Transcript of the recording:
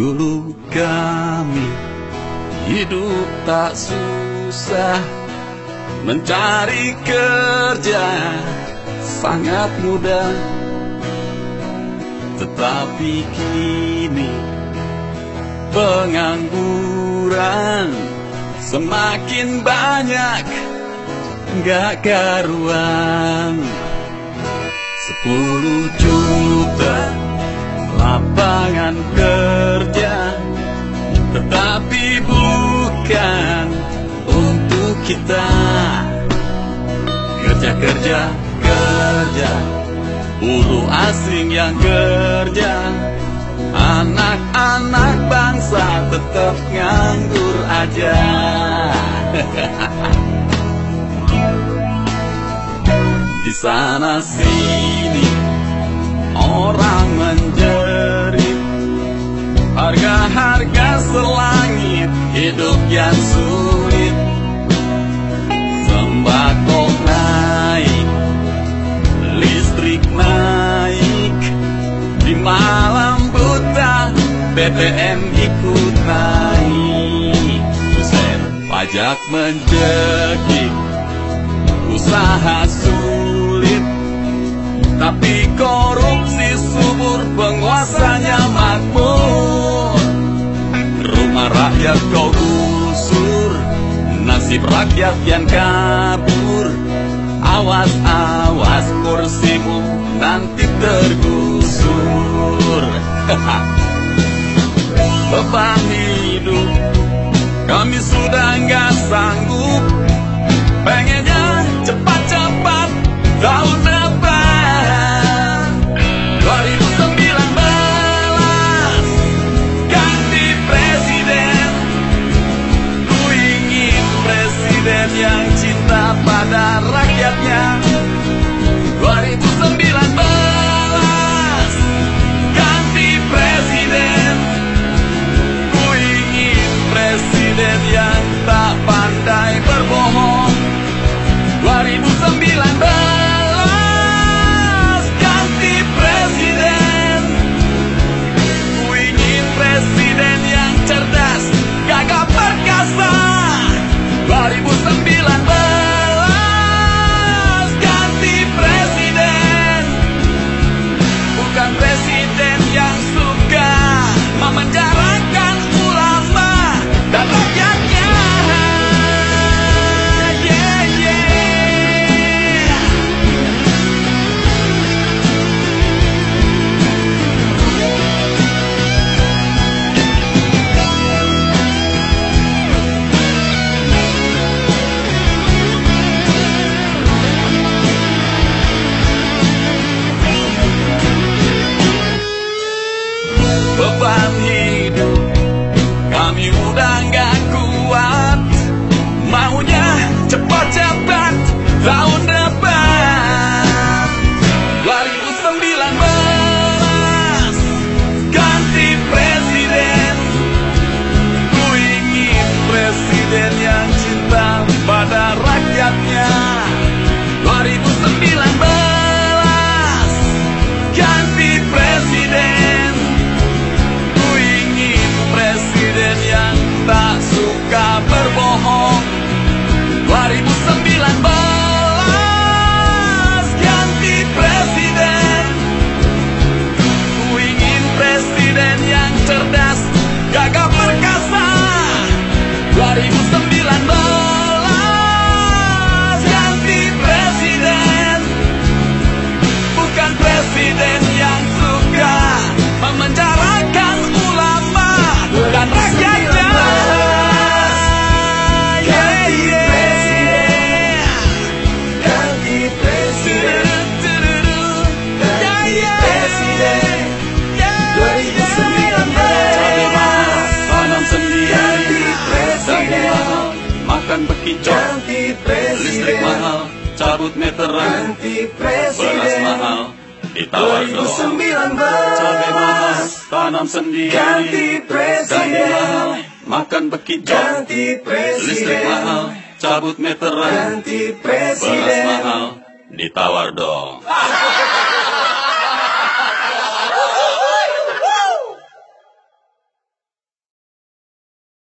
Dulu kami hidup tak susah, mencari kerja sangat mudah. Tetapi kini pengangguran semakin banyak, gak karuan. 10 juta lapangan kerja, tetapi bukan untuk kita. Kerja, buruh asing yang kerja, anak-anak bangsa tetap nganggur aja. Di sana sini orang menjerit, harga-harga selangit, hidup yang sulit. Sembako naik, listrik naik, di malam buta BBM ikut naik. Buset, pajak mencekik, usaha sulit, tapi korupsi subur, penguasanya makmur. Rumah rakyat kau gusur, nasib rakyat yang kabur. Awas, awas kursimu nanti tergusur. Beban hidup kami sudah gak sanggup, pengennya cepat-cepat tahun depan 2019 ganti presiden. Ku ingin presiden yang cinta pada rakyatnya. 2019 ganti presiden. Ku ingin presiden yang tak pandai berbohong. 2019 ganti presiden. Ku ingin presiden yang cerdas, gagah perkasa. 2019 ganti presiden. Bukan presiden yang suka memenjarakan ulama dan rakyatnya. Beban hidup kami udah gak kuat, maunya cepat-cepat tahun depan. 2019 ganti presiden. Ku ingin presiden yang cinta pada rakyatnya. 2019 ganti presiden. Presiden yang tak suka berbohong. 2019 ganti presiden. Ku ingin presiden yang cerdas, gagah perkasa. 2019 ganti presiden. Bukan presiden yang suka memenjarakan ulama dan rakyatnya. Ganti presiden. Ganti presiden. 2019 cabai mahal, tanam sendiri. Ganti mahal, makan bekicot. Ganti presiden. Listrik mahal, cabut meteran. Ganti presiden. Beras mahal, ditawar dong. 2019 cabai mahal, tanam sendiri. Ganti presiden. Ganti mahal, makan bekicot. Ganti presiden. Listrik mahal, cabut meteran. Ganti presiden. Beras mahal, ditawar dong.